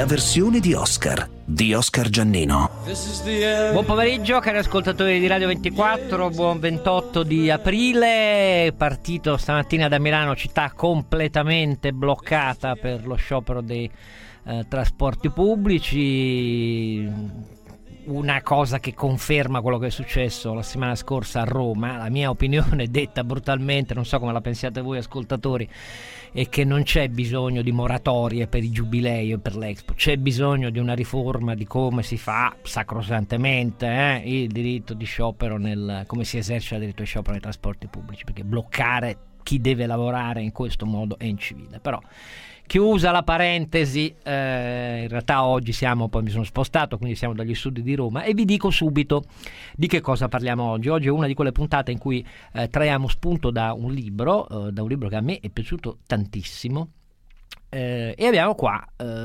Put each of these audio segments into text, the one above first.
la versione di Oscar Giannino. Buon pomeriggio cari ascoltatori di Radio 24, buon 28 di aprile. Partito stamattina da Milano, città completamente bloccata per lo sciopero dei trasporti pubblici. Una cosa che conferma quello che è successo la settimana scorsa a Roma. La mia opinione, detta brutalmente, non so come la pensiate voi ascoltatori, è che non c'è bisogno di moratorie per i giubilei o per l'Expo, c'è bisogno di una riforma di come si fa sacrosantemente il diritto di sciopero, come si esercita il diritto di sciopero nei trasporti pubblici, perché bloccare chi deve lavorare in questo modo è incivile. Però chiusa la parentesi, in realtà oggi poi mi sono spostato, quindi siamo dagli studi di Roma e vi dico subito di che cosa parliamo oggi. Oggi è una di quelle puntate in cui traiamo spunto da un libro che a me è piaciuto tantissimo, e abbiamo qua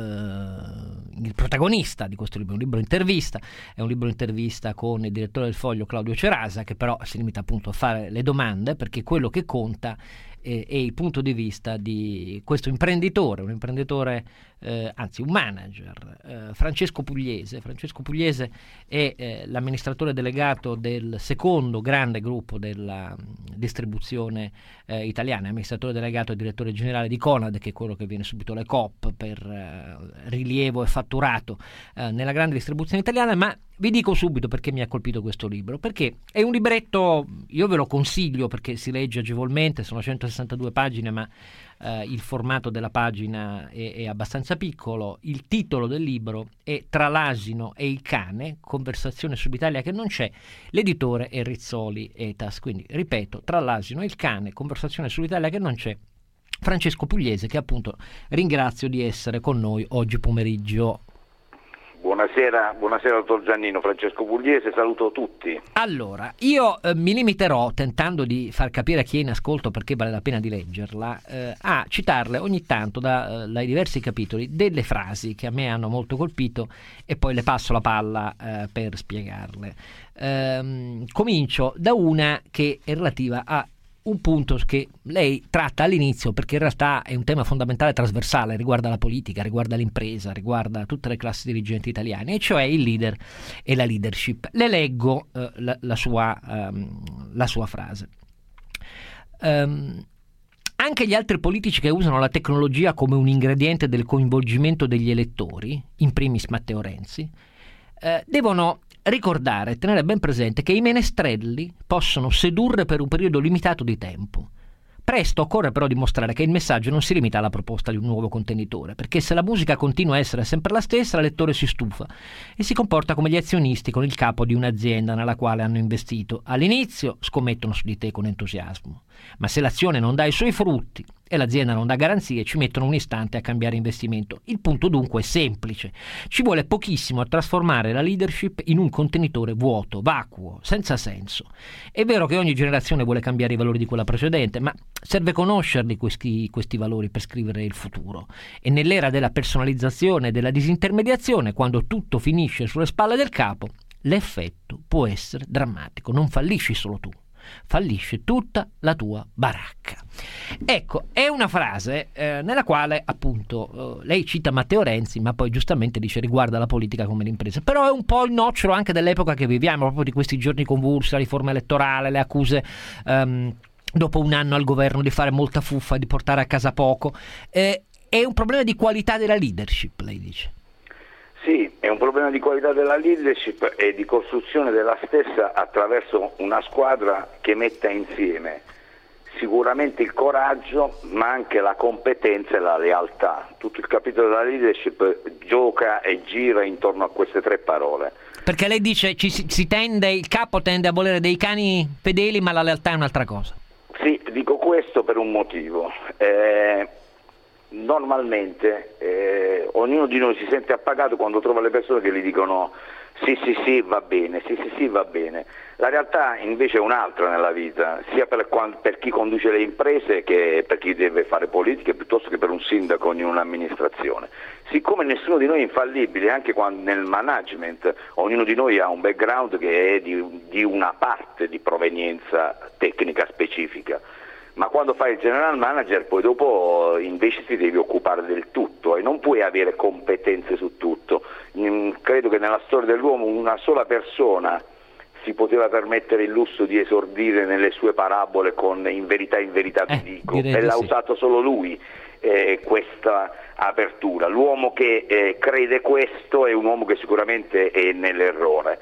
il protagonista di questo libro, un libro intervista, è un libro intervista con il direttore del Foglio Claudio Cerasa, che però si limita appunto a fare le domande, perché quello che conta è il punto di vista di questo imprenditore, anzi un manager, Francesco Pugliese. Francesco Pugliese è l'amministratore delegato del secondo grande gruppo della distribuzione italiana, è amministratore delegato e direttore generale di Conad, che è quello che viene subito le COP per rilievo e fatturato nella grande distribuzione italiana. Ma vi dico subito perché mi ha colpito questo libro, perché è un libretto, io ve lo consiglio perché si legge agevolmente, sono 162 pagine, ma il formato della pagina è abbastanza piccolo. Il titolo del libro è Tra l'asino e il cane, conversazione sull'Italia che non c'è, l'editore è Rizzoli Etas, quindi ripeto, Tra l'asino e il cane, conversazione sull'Italia che non c'è, Francesco Pugliese, che appunto ringrazio di essere con noi oggi pomeriggio. Buonasera dottor Giannino, Francesco Pugliese, saluto tutti. Allora, io mi limiterò, tentando di far capire a chi è in ascolto perché vale la pena di leggerla, a citarle ogni tanto dai diversi capitoli delle frasi che a me hanno molto colpito e poi le passo la palla per spiegarle. Comincio da una che è relativa a un punto che lei tratta all'inizio, perché in realtà è un tema fondamentale trasversale, riguarda la politica, riguarda l'impresa, riguarda tutte le classi dirigenti italiane, e cioè il leader e la leadership. Le leggo la sua frase. Anche gli altri politici che usano la tecnologia come un ingrediente del coinvolgimento degli elettori, in primis Matteo Renzi, devono ricordare e tenere ben presente che i menestrelli possono sedurre per un periodo limitato di tempo. Presto occorre però dimostrare che il messaggio non si limita alla proposta di un nuovo contenitore, perché se la musica continua a essere sempre la stessa, il lettore si stufa e si comporta come gli azionisti con il capo di un'azienda nella quale hanno investito. All'inizio scommettono su di te con entusiasmo, ma se l'azione non dà i suoi frutti e l'azienda non dà garanzie, ci mettono un istante a cambiare investimento. Il punto dunque è semplice: ci vuole pochissimo a trasformare la leadership in un contenitore vuoto, vacuo, senza senso. È vero che ogni generazione vuole cambiare i valori di quella precedente, ma serve conoscerli questi valori per scrivere il futuro. E nell'era della personalizzazione e della disintermediazione, quando tutto finisce sulle spalle del capo, l'effetto può essere drammatico. Non fallisci solo tu, fallisce tutta la tua baracca. Ecco, è una frase nella quale appunto lei cita Matteo Renzi, ma poi giustamente dice riguarda la politica come l'impresa, però è un po' il nocciolo anche dell'epoca che viviamo, proprio di questi giorni convulsi, la riforma elettorale, le accuse dopo un anno al governo di fare molta fuffa, di portare a casa poco. È un problema di qualità della leadership, lei dice? Sì, è un problema di qualità della leadership e di costruzione della stessa attraverso una squadra che metta insieme sicuramente il coraggio, ma anche la competenza e la lealtà. Tutto il capitolo della leadership gioca e gira intorno a queste tre parole. Perché lei dice il capo tende a volere dei cani fedeli, ma la lealtà è un'altra cosa. Sì, dico questo per un motivo. Normalmente ognuno di noi si sente appagato quando trova le persone che gli dicono sì va bene, sì va bene. La realtà invece è un'altra nella vita, sia per chi conduce le imprese che per chi deve fare politica, piuttosto che per un sindaco in un'amministrazione. Siccome nessuno di noi è infallibile, anche quando nel management ognuno di noi ha un background che è di una parte di provenienza tecnica specifica, ma quando fai il general manager poi dopo invece ti devi occupare del tutto suoi, non puoi avere competenze su tutto. Credo che nella storia dell'uomo una sola persona si poteva permettere il lusso di esordire nelle sue parabole con in verità vi dico, e l'ha usato solo lui questa apertura. L'uomo che crede questo è un uomo che sicuramente è nell'errore.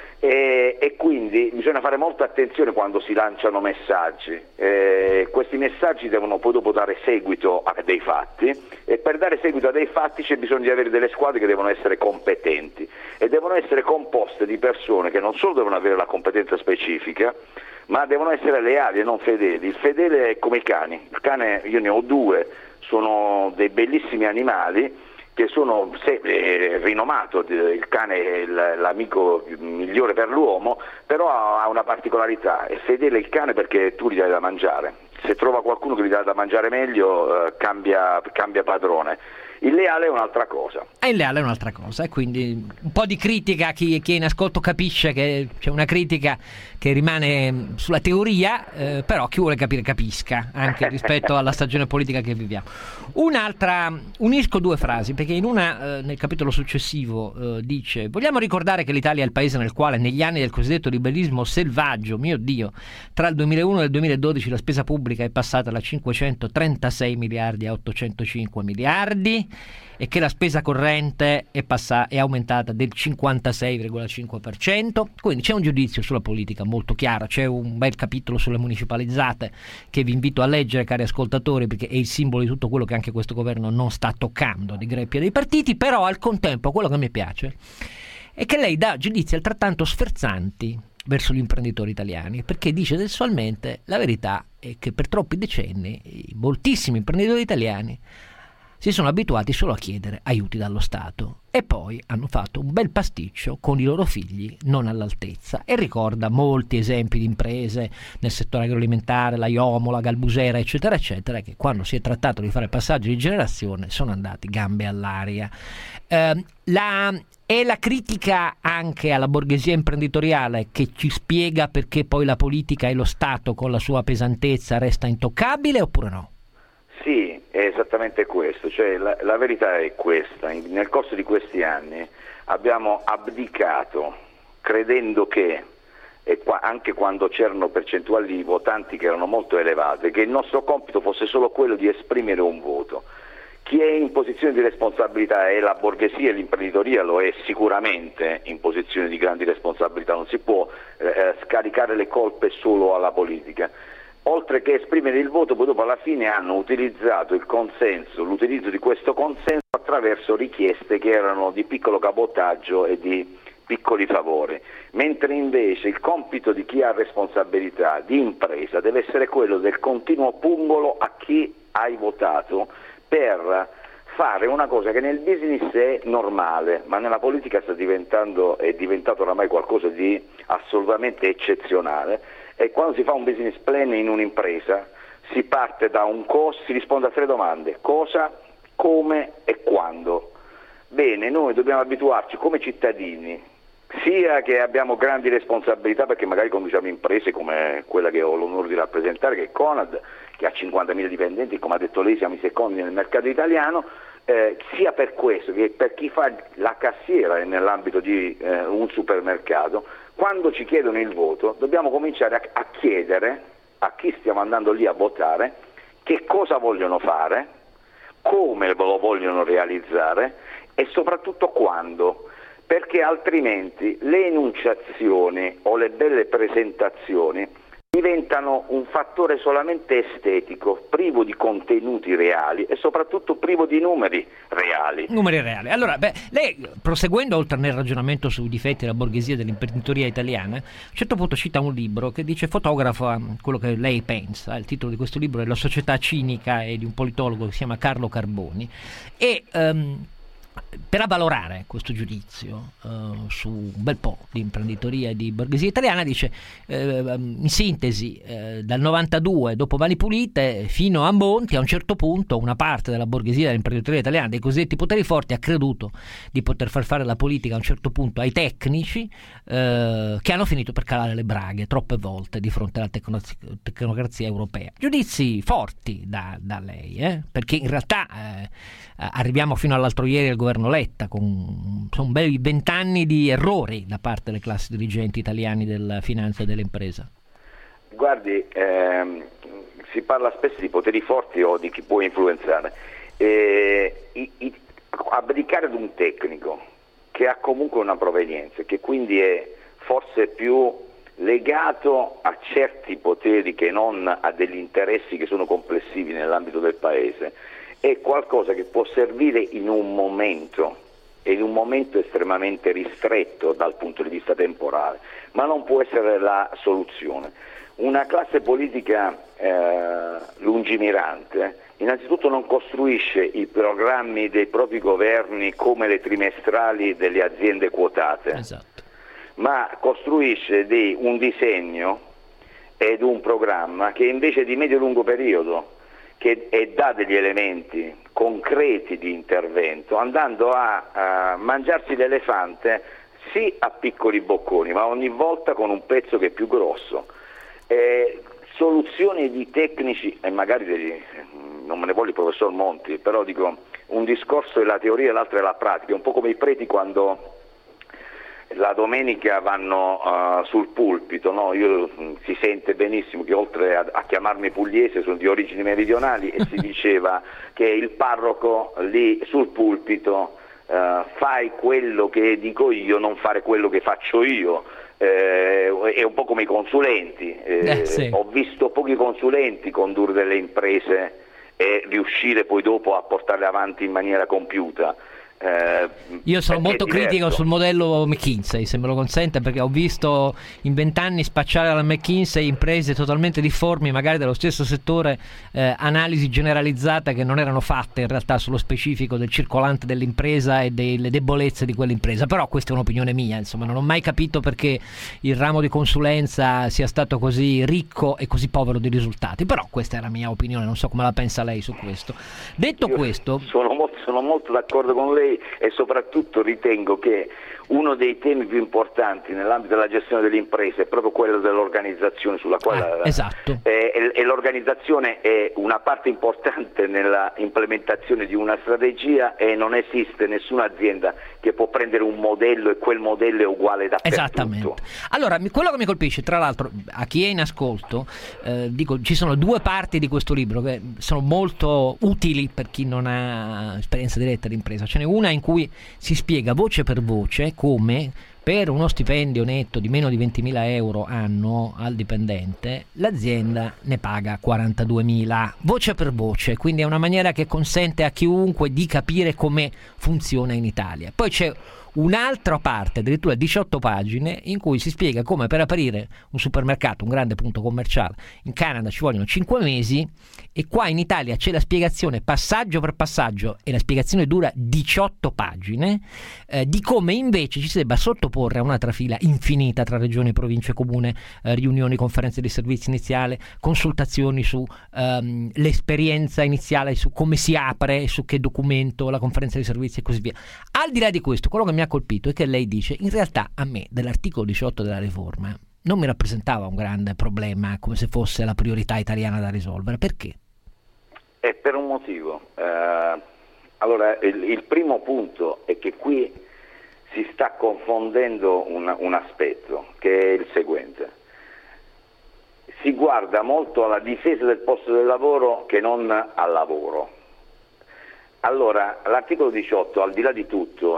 E quindi bisogna fare molta attenzione quando si lanciano messaggi. Questi messaggi devono poi dopo dare seguito a dei fatti, e per dare seguito a dei fatti c'è bisogno di avere delle squadre che devono essere competenti e devono essere composte di persone che non solo devono avere la competenza specifica, ma devono essere leali e non fedeli. Il fedele è come i cani. Il cane, io ne ho due, sono dei bellissimi animali che sono rinomato, il cane è l'amico migliore per l'uomo, però ha una particolarità: è fedele il cane perché tu gli dai da mangiare, se trova qualcuno che gli dà da mangiare meglio cambia padrone. Il leale è un'altra cosa. Il leale è un'altra cosa, e quindi un po' di critica, chi è in ascolto capisce che c'è una critica che rimane sulla teoria, però chi vuole capire capisca, anche rispetto alla stagione politica che viviamo. Unisco due frasi, perché in una, nel capitolo successivo, dice: vogliamo ricordare che l'Italia è il paese nel quale negli anni del cosiddetto liberalismo selvaggio, mio Dio, tra il 2001 e il 2012 la spesa pubblica è passata da 536 miliardi a 805 miliardi, e che la spesa corrente è aumentata del 56,5%. Quindi c'è un giudizio sulla politica molto chiaro. C'è un bel capitolo sulle municipalizzate che vi invito a leggere, cari ascoltatori, perché è il simbolo di tutto quello che anche questo governo non sta toccando, di greppie dei partiti. Però al contempo quello che mi piace è che lei dà giudizi altrettanto sferzanti verso gli imprenditori italiani, perché dice testualmente: la verità è che per troppi decenni moltissimi imprenditori italiani si sono abituati solo a chiedere aiuti dallo Stato, e poi hanno fatto un bel pasticcio con i loro figli non all'altezza. E ricorda molti esempi di imprese nel settore agroalimentare, la Iomo, la Galbusera, eccetera eccetera, che quando si è trattato di fare passaggio di generazione sono andati gambe all'aria. È la critica anche alla borghesia imprenditoriale che ci spiega perché poi la politica e lo Stato con la sua pesantezza resta intoccabile, oppure no? Sì, è esattamente questo, cioè la verità è questa: nel corso di questi anni abbiamo abdicato, credendo che, anche quando c'erano percentuali di votanti che erano molto elevate, che il nostro compito fosse solo quello di esprimere un voto. Chi è in posizione di responsabilità è la borghesia, e l'imprenditoria lo è sicuramente in posizione di grandi responsabilità, non si può scaricare le colpe solo alla politica. Oltre che esprimere il voto, poi dopo alla fine hanno utilizzato il consenso, l'utilizzo di questo consenso attraverso richieste che erano di piccolo cabotaggio e di piccoli favori, mentre invece il compito di chi ha responsabilità di impresa deve essere quello del continuo pungolo a chi hai votato per fare una cosa che nel business è normale, ma nella politica è diventato oramai qualcosa di assolutamente eccezionale. E quando si fa un business plan in un'impresa si parte da un costo, si risponde a 3 domande: cosa, come e quando. Bene, noi dobbiamo abituarci come cittadini, sia che abbiamo grandi responsabilità perché magari conduciamo imprese come quella che ho l'onore di rappresentare, che è Conad, che ha 50.000 dipendenti, come ha detto lei siamo i secondi nel mercato italiano, sia per questo che per chi fa la cassiera nell'ambito di un supermercato. Quando ci chiedono il voto dobbiamo cominciare a chiedere a chi stiamo andando lì a votare che cosa vogliono fare, come lo vogliono realizzare e soprattutto quando, perché altrimenti le enunciazioni o le belle presentazioni diventano un fattore solamente estetico, privo di contenuti reali e soprattutto privo di numeri reali. Allora, lei, proseguendo oltre nel ragionamento sui difetti della borghesia dell'imprenditoria italiana, a un certo punto cita un libro che dice, fotografa quello che lei pensa. Il titolo di questo libro è La società cinica, e di un politologo che si chiama Carlo Carboni, e Per avvalorare questo giudizio su un bel po' di imprenditoria e di borghesia italiana, dice in sintesi, dal 92 dopo Mani Pulite fino a Monti, a un certo punto una parte della borghesia dell'imprenditoria italiana, dei cosiddetti poteri forti, ha creduto di poter far fare la politica a un certo punto ai tecnici, che hanno finito per calare le braghe troppe volte di fronte alla tecnocrazia europea. Giudizi forti da lei, perché in realtà arriviamo fino all'altro ieri al governo Letta, sono belli 20 anni di errori da parte delle classi dirigenti italiani della finanza e dell'impresa. Guardi, si parla spesso di poteri forti o di chi può influenzare. Abdicare ad un tecnico che ha comunque una provenienza, che quindi è forse più legato a certi poteri che non a degli interessi che sono complessivi nell'ambito del paese, è qualcosa che può servire in un momento estremamente ristretto dal punto di vista temporale, ma non può essere la soluzione. Una classe politica lungimirante innanzitutto non costruisce i programmi dei propri governi come le trimestrali delle aziende quotate, esatto, ma costruisce un disegno ed un programma che invece di medio-lungo periodo, e dà degli elementi concreti di intervento, andando a mangiarsi l'elefante sì a piccoli bocconi, ma ogni volta con un pezzo che è più grosso. Soluzioni di tecnici, e magari non me ne voglio il professor Monti, però dico, un discorso è la teoria e l'altro è la pratica, è un po' come i preti quando la domenica vanno sul pulpito, no? Si sente benissimo che oltre a chiamarmi pugliese sono di origini meridionali, e si diceva che il parroco lì sul pulpito fai quello che dico io, non fare quello che faccio io. È un po' come i consulenti, sì. Ho visto pochi consulenti condurre delle imprese e riuscire poi dopo a portarle avanti in maniera compiuta. Io sono molto critico sul modello McKinsey, se me lo consente, perché ho visto in 20 anni spacciare alla McKinsey imprese totalmente difformi, magari dello stesso settore, analisi generalizzata che non erano fatte in realtà sullo specifico del circolante dell'impresa e delle debolezze di quell'impresa. Però questa è un'opinione mia, insomma, non ho mai capito perché il ramo di consulenza sia stato così ricco e così povero di risultati, però questa è la mia opinione, non so come la pensa lei su questo. Detto questo, sono molto d'accordo con lei, e soprattutto ritengo che uno dei temi più importanti nell'ambito della gestione delle imprese è proprio quello dell'organizzazione, sulla quale esatto. E l'organizzazione è una parte importante nella implementazione di una strategia, e non esiste nessuna azienda che può prendere un modello e quel modello è uguale dappertutto. Esattamente. Allora, quello che mi colpisce, tra l'altro, a chi è in ascolto, dico, ci sono due parti di questo libro che sono molto utili per chi non ha esperienza diretta di impresa. Ce n'è una in cui si spiega voce per voce come per uno stipendio netto di meno di 20.000 euro anno al dipendente l'azienda ne paga 42.000, voce per voce, quindi è una maniera che consente a chiunque di capire come funziona in Italia. Poi c'è un'altra parte, addirittura 18 pagine, in cui si spiega come per aprire un supermercato, un grande punto commerciale, in Canada ci vogliono 5 mesi, e qua in Italia c'è la spiegazione passaggio per passaggio, e la spiegazione dura 18 pagine, di come invece ci si debba sottoporre a una trafila infinita tra regioni, province, comune, riunioni, conferenze di servizi iniziale, consultazioni su l'esperienza iniziale, su come si apre, su che documento, la conferenza di servizi e così via. Al di là di questo, quello che mi ha colpito è che lei dice: in realtà a me dell'articolo 18 della riforma non mi rappresentava un grande problema, come se fosse la priorità italiana da risolvere. Perché? È per un motivo. Allora, il primo punto è che qui si sta confondendo un aspetto, che è il seguente. Si guarda molto alla difesa del posto del lavoro che non al lavoro. Allora, l'articolo 18, al di là di tutto,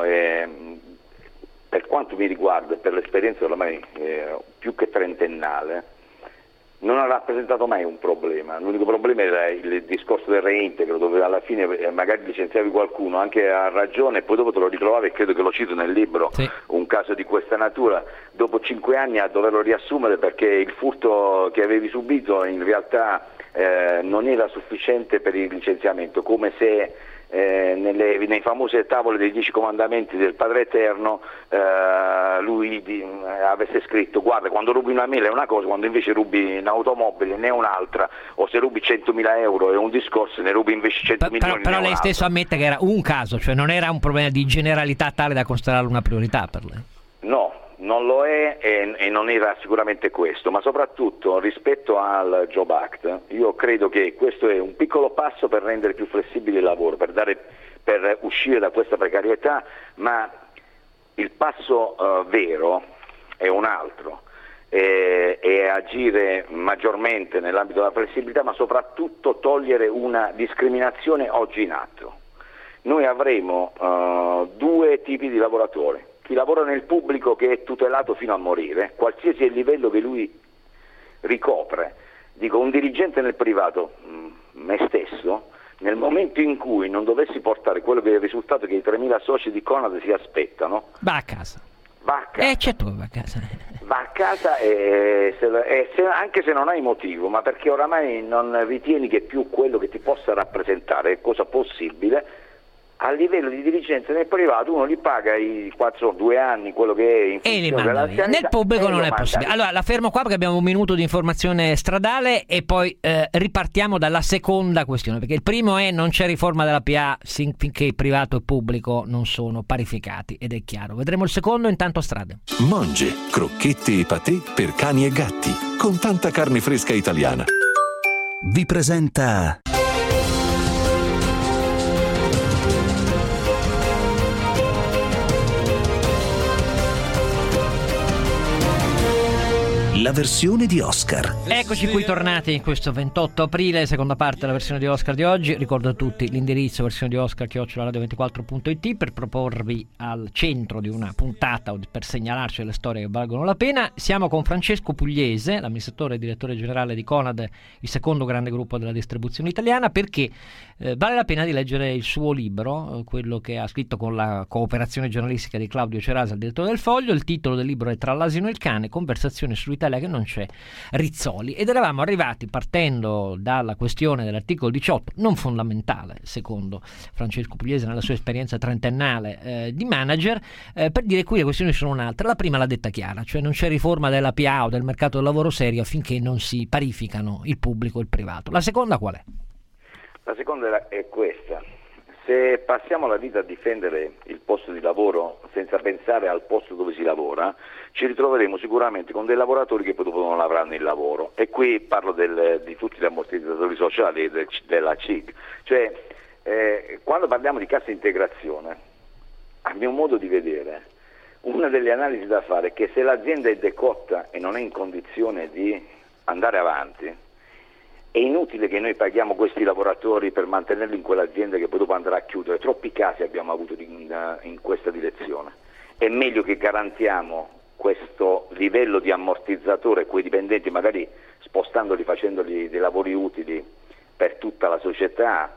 per quanto mi riguarda e per l'esperienza ormai più che trentennale, non ha rappresentato mai un problema. L'unico problema era il discorso del reintegro, dove alla fine magari licenziavi qualcuno anche a ragione, e poi dopo te lo ritrovavi, e credo che lo cito nel libro, sì, un caso di questa natura, dopo 5 anni a doverlo riassumere perché il furto che avevi subito in realtà non era sufficiente per il licenziamento, come se nei famose tavole dei 10 comandamenti del Padre Eterno lui avesse scritto: guarda, quando rubi una mela è una cosa, quando invece rubi un'automobile ne è un'altra, o se rubi 100.000 euro è un discorso, ne rubi invece 100 milioni. Però lei stesso ammette che era un caso, cioè non era un problema di generalità tale da considerarlo una priorità per lei. No, non lo è e non era sicuramente questo, ma soprattutto rispetto al Job Act io credo che questo è un piccolo passo per rendere più flessibile il lavoro, per uscire da questa precarietà, ma il passo vero è un altro, è agire maggiormente nell'ambito della flessibilità, ma soprattutto togliere una discriminazione oggi in atto. Noi avremo 2 tipi di lavoratori: chi lavora nel pubblico, che è tutelato fino a morire, qualsiasi è il livello che lui ricopre. Dico, un dirigente nel privato, me stesso, nel momento in cui non dovessi portare quello che è il risultato che i 3.000 soci di Conad si aspettano, va a casa. Certo, va a casa. Va a casa anche se non hai motivo, ma perché oramai non ritieni che più quello che ti possa rappresentare è cosa possibile. A livello di dirigenza nel privato uno li paga i 2 anni, quello che è in funzione dell'anzianità, nel pubblico non è possibile. Allora la fermo qua perché abbiamo un minuto di informazione stradale e poi ripartiamo dalla seconda questione, perché il primo è: non c'è riforma della PA finché privato e pubblico non sono parificati, ed è chiaro. Vedremo il secondo, intanto strade. Monge, crocchette e patè per cani e gatti, con tanta carne fresca italiana. Vi presenta la versione di Oscar. Eccoci qui tornati in questo 28 aprile, seconda parte della versione di Oscar di oggi. Ricordo a tutti l'indirizzo versione di Oscar @radio24.it per proporvi al centro di una puntata o per segnalarci le storie che valgono la pena. Siamo con Francesco Pugliese, l'amministratore e direttore generale di Conad, il secondo grande gruppo della distribuzione italiana, perché vale la pena di leggere il suo libro, quello che ha scritto con la cooperazione giornalistica di Claudio Cerasa, il direttore del Foglio. Il titolo del libro è Tra l'asino e il cane, conversazioni sull'Italia che non c'è, Rizzoli. Ed eravamo arrivati, partendo dalla questione dell'articolo 18, non fondamentale secondo Francesco Pugliese nella sua esperienza trentennale di manager, per dire qui le questioni sono un'altra. La prima l'ha detta chiara, cioè non c'è riforma della PA o del mercato del lavoro serio finché non si parificano il pubblico e il privato. La seconda qual è? La seconda è questa: se passiamo la vita a difendere il posto di lavoro senza pensare al posto dove si lavora, ci ritroveremo sicuramente con dei lavoratori che poi dopo non avranno il lavoro. E qui parlo di tutti gli ammortizzatori sociali della CIG. Cioè, quando parliamo di cassa integrazione, a mio modo di vedere, una delle analisi da fare è che se l'azienda è decotta e non è in condizione di andare avanti, è inutile che noi paghiamo questi lavoratori per mantenerli in quell'azienda che poi dopo andrà a chiudere. Troppi casi abbiamo avuto in questa direzione. È meglio che garantiamo questo livello di ammortizzatore a quei dipendenti, magari spostandoli, facendoli dei lavori utili per tutta la società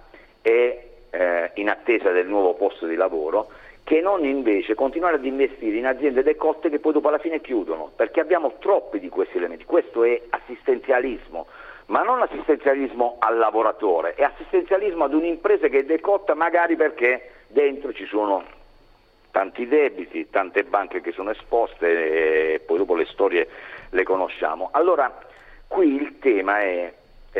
e in attesa del nuovo posto di lavoro, che non invece continuare ad investire in aziende decotte che poi dopo alla fine chiudono, perché abbiamo troppi di questi elementi. Questo è assistenzialismo, ma non assistenzialismo al lavoratore, è assistenzialismo ad un'impresa che è decotta, magari perché dentro ci sono tanti debiti, tante banche che sono esposte e poi dopo le storie le conosciamo. Allora qui il tema è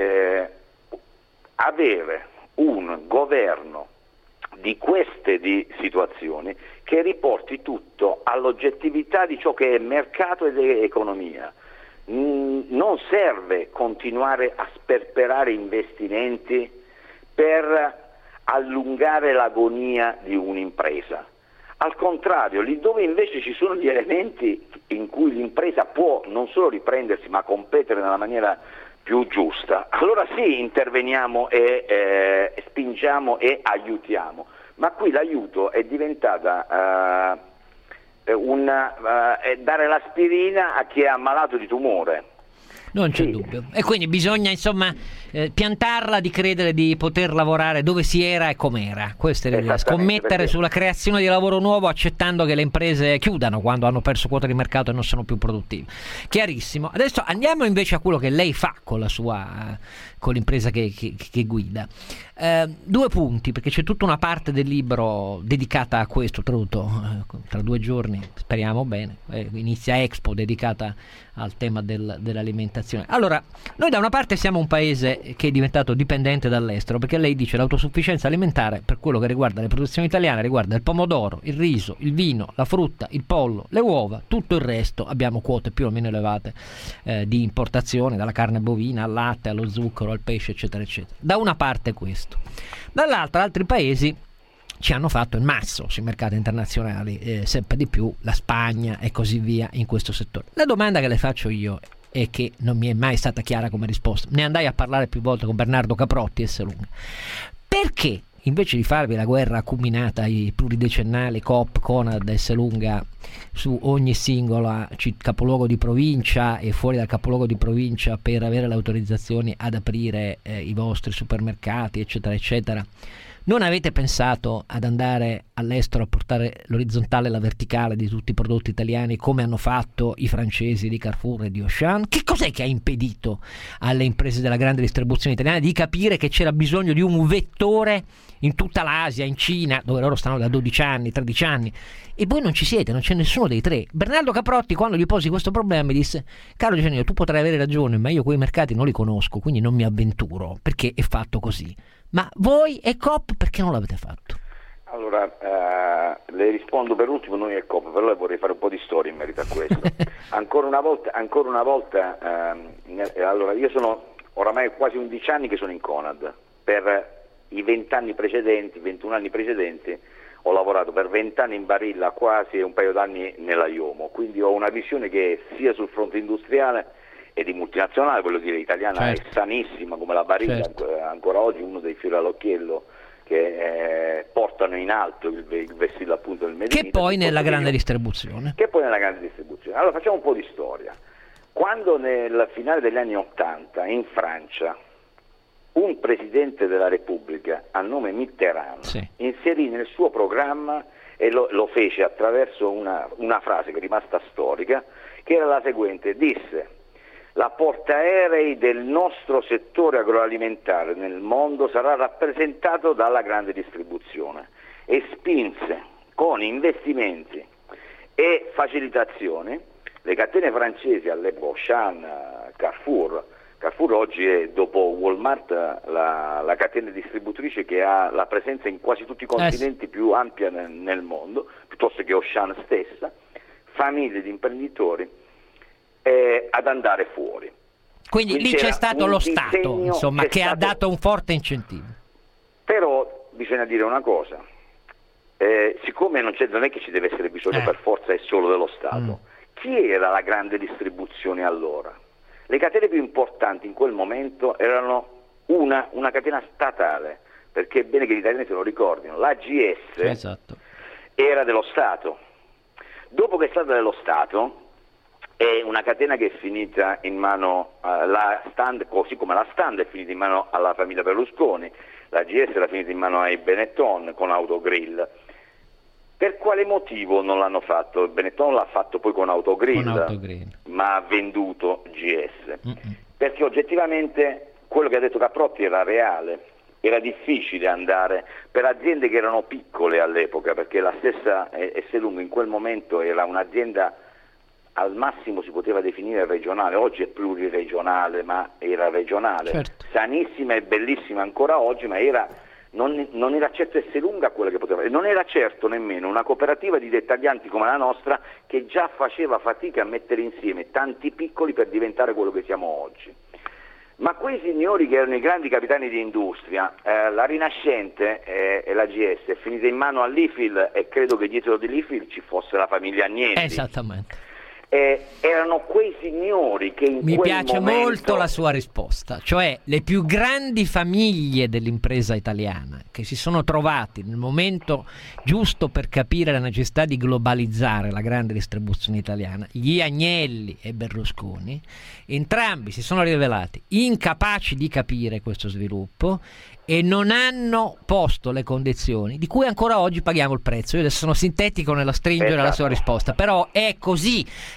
avere un governo di queste situazioni che riporti tutto all'oggettività di ciò che è mercato ed è economia. Non serve continuare a sperperare investimenti per allungare l'agonia di un'impresa. Al contrario, lì dove invece ci sono gli elementi in cui l'impresa può non solo riprendersi ma competere nella maniera più giusta, allora sì, interveniamo e spingiamo e aiutiamo. Ma qui l'aiuto è diventata dare l'aspirina a chi è ammalato di tumore. Non c'è dubbio. E quindi bisogna insomma piantarla di credere di poter lavorare dove si era e com'era. Questa è l'idea. Scommettere sulla creazione di lavoro nuovo accettando che le imprese chiudano quando hanno perso quota di mercato e non sono più produttive. Chiarissimo. Adesso andiamo invece a quello che lei fa con la sua con l'impresa che guida. Due punti, perché c'è tutta una parte del libro dedicata a questo, tradotto tra 2 giorni, speriamo bene, inizia Expo dedicata al tema dell'alimentazione. Allora, noi da una parte siamo un paese che è diventato dipendente dall'estero, perché lei dice l'autosufficienza alimentare per quello che riguarda le produzioni italiane riguarda il pomodoro, il riso, il vino, la frutta, il pollo, le uova, tutto il resto abbiamo quote più o meno elevate di importazione, dalla carne bovina al latte, allo zucchero, al pesce, eccetera eccetera. Da una parte questo. Dall'altra altri paesi ci hanno fatto il masso sui mercati internazionali, sempre di più la Spagna e così via in questo settore. La domanda che le faccio io e che non mi è mai stata chiara come risposta, ne andai a parlare più volte con Bernardo Caprotti Esselunga: perché invece di farvi la guerra acuminata ai pluridecennali Coop, Conad, Esselunga su ogni singola capoluogo di provincia e fuori dal capoluogo di provincia per avere le autorizzazioni ad aprire i vostri supermercati, eccetera eccetera, non avete pensato ad andare all'estero a portare l'orizzontale e la verticale di tutti i prodotti italiani come hanno fatto i francesi di Carrefour e di Auchan? Che cos'è che ha impedito alle imprese della grande distribuzione italiana di capire che c'era bisogno di un vettore in tutta l'Asia, in Cina, dove loro stanno da 12 anni, 13 anni, e voi non ci siete, non c'è nessuno dei tre? Bernardo Caprotti, quando gli posi questo problema, mi disse: caro Eugenio, tu potrai avere ragione, ma io quei mercati non li conosco, quindi non mi avventuro, perché è fatto così. Ma voi e Coop perché non l'avete fatto? Allora, le rispondo per ultimo noi e Coop, però vorrei fare un po' di storia in merito a questo. Ancora una volta, allora io sono oramai quasi 11 anni che sono in Conad. Per i 20 anni precedenti, 21 anni precedenti, ho lavorato per 20 anni in Barilla quasi e un paio d'anni nella Iomo, quindi ho una visione che sia sul fronte industriale e di multinazionale, voglio dire, italiana, certo, è sanissima come la Barilla, certo, ancora oggi uno dei fiori all'occhiello che portano in alto il vessillo appunto del Made in Italy, poi nella grande distribuzione. Allora facciamo un po' di storia. Quando nel finale degli anni 80 in Francia un presidente della Repubblica a nome Mitterrand inserì nel suo programma, e lo fece attraverso una frase che è rimasta storica, che era la seguente: disse: la portaerei del nostro settore agroalimentare nel mondo sarà rappresentato dalla grande distribuzione, e spinse con investimenti e facilitazioni le catene francesi all'epoca, Auchan, Carrefour oggi è, dopo Walmart, la catena distributrice che ha la presenza in quasi tutti i continenti più ampia nel mondo, piuttosto che Auchan stessa, famiglie di imprenditori ad andare fuori. Quindi lì c'è stato lo Stato, insomma, che ha dato un forte incentivo. Però bisogna dire una cosa, siccome non è che ci deve essere bisogno per forza e solo dello Stato, chi era la grande distribuzione allora? Le catene più importanti in quel momento erano una catena statale, perché è bene che gli italiani se lo ricordino, la GS era dello Stato. Dopo che è stata dello Stato, è una catena che è finita in mano alla Stand, così come la Stand è finita in mano alla famiglia Berlusconi, la GS era finita in mano ai Benetton con Autogrill. Per quale motivo non l'hanno fatto? Il Benetton l'ha fatto poi con Autogrill. Ma ha venduto GS. Perché oggettivamente quello che ha detto Caprotti era reale. Era difficile andare per aziende che erano piccole all'epoca, perché la stessa Esselunga in quel momento era un'azienda, al massimo si poteva definire regionale, oggi è pluriregionale, ma era regionale, certo, sanissima e bellissima ancora oggi, ma non era certo Esselunga quella che poteva, e non era certo nemmeno una cooperativa di dettaglianti come la nostra, che già faceva fatica a mettere insieme tanti piccoli per diventare quello che siamo oggi. Ma quei signori che erano i grandi capitani di industria, la Rinascente e la GS è finita in mano all'Ifil, e credo che dietro di l'Ifil ci fosse la famiglia Agnelli. Esattamente. Erano quei signori che in Mi quel piace momento... molto la sua risposta, cioè le più grandi famiglie dell'impresa italiana che si sono trovati nel momento giusto per capire la necessità di globalizzare la grande distribuzione italiana, gli Agnelli e Berlusconi, entrambi si sono rivelati incapaci di capire questo sviluppo e non hanno posto le condizioni di cui ancora oggi paghiamo il prezzo. Io adesso sono sintetico nella stringere la sua risposta, però è così.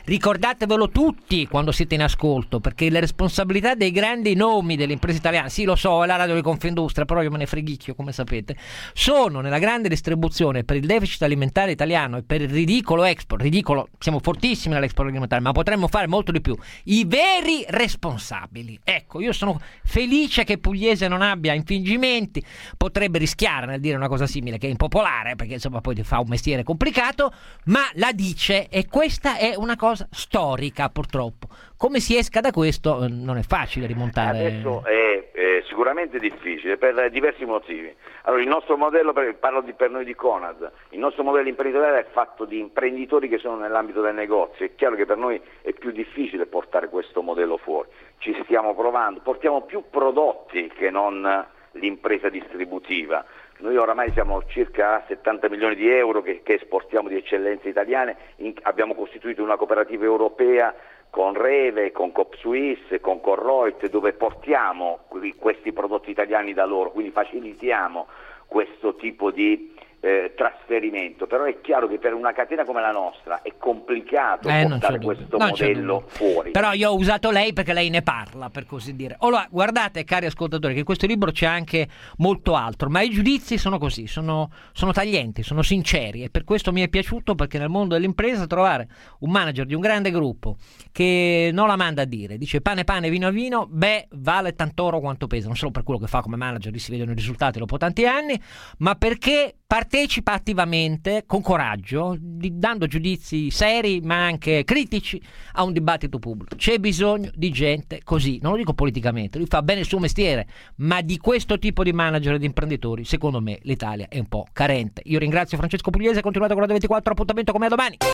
ricordatevelo tutti quando siete in ascolto, perché le responsabilità dei grandi nomi delle imprese italiane, sì lo so, è la radio di Confindustria, però io me ne freghicchio come sapete, sono nella grande distribuzione per il deficit alimentare italiano e per il ridicolo export, ridicolo, siamo fortissimi nell'export alimentare, ma potremmo fare molto di più, i veri responsabili. Ecco, io sono felice che Pugliese non abbia infingimenti, potrebbe rischiare nel dire una cosa simile che è impopolare, perché insomma poi ti fa un mestiere complicato, ma la dice, e questa è una cosa storica purtroppo. Come si esca da questo non è facile rimontare. Adesso è sicuramente difficile per diversi motivi. Allora, il nostro modello, parlo per noi di Conad, il nostro modello imprenditoriale è fatto di imprenditori che sono nell'ambito del negozio. È chiaro che per noi è più difficile portare questo modello fuori, ci stiamo provando, portiamo più prodotti che non l'impresa distributiva. Noi oramai siamo circa a 70 milioni di euro che esportiamo di eccellenze italiane, abbiamo costituito una cooperativa europea con Reve, con Coop Suisse, con Corroit, dove portiamo questi prodotti italiani da loro, quindi facilitiamo questo tipo di trasferimento. Però è chiaro che per una catena come la nostra è complicato portare questo modello fuori. Però io ho usato lei perché lei ne parla, per così dire. Allora, guardate, cari ascoltatori, che in questo libro c'è anche molto altro, ma i giudizi sono così, sono taglienti, sono sinceri, e per questo mi è piaciuto, perché nel mondo dell'impresa trovare un manager di un grande gruppo che non la manda a dire, dice pane pane, vino vino, vale tant'oro quanto pesa, non solo per quello che fa come manager, lì si vedono i risultati dopo tanti anni, ma perché partecipa attivamente, con coraggio, dando giudizi seri ma anche critici a un dibattito pubblico. C'è bisogno di gente così, non lo dico politicamente, lui fa bene il suo mestiere, ma di questo tipo di manager e di imprenditori secondo me l'Italia è un po' carente. Io ringrazio Francesco Pugliese, continuate con Radio 24, appuntamento con me domani.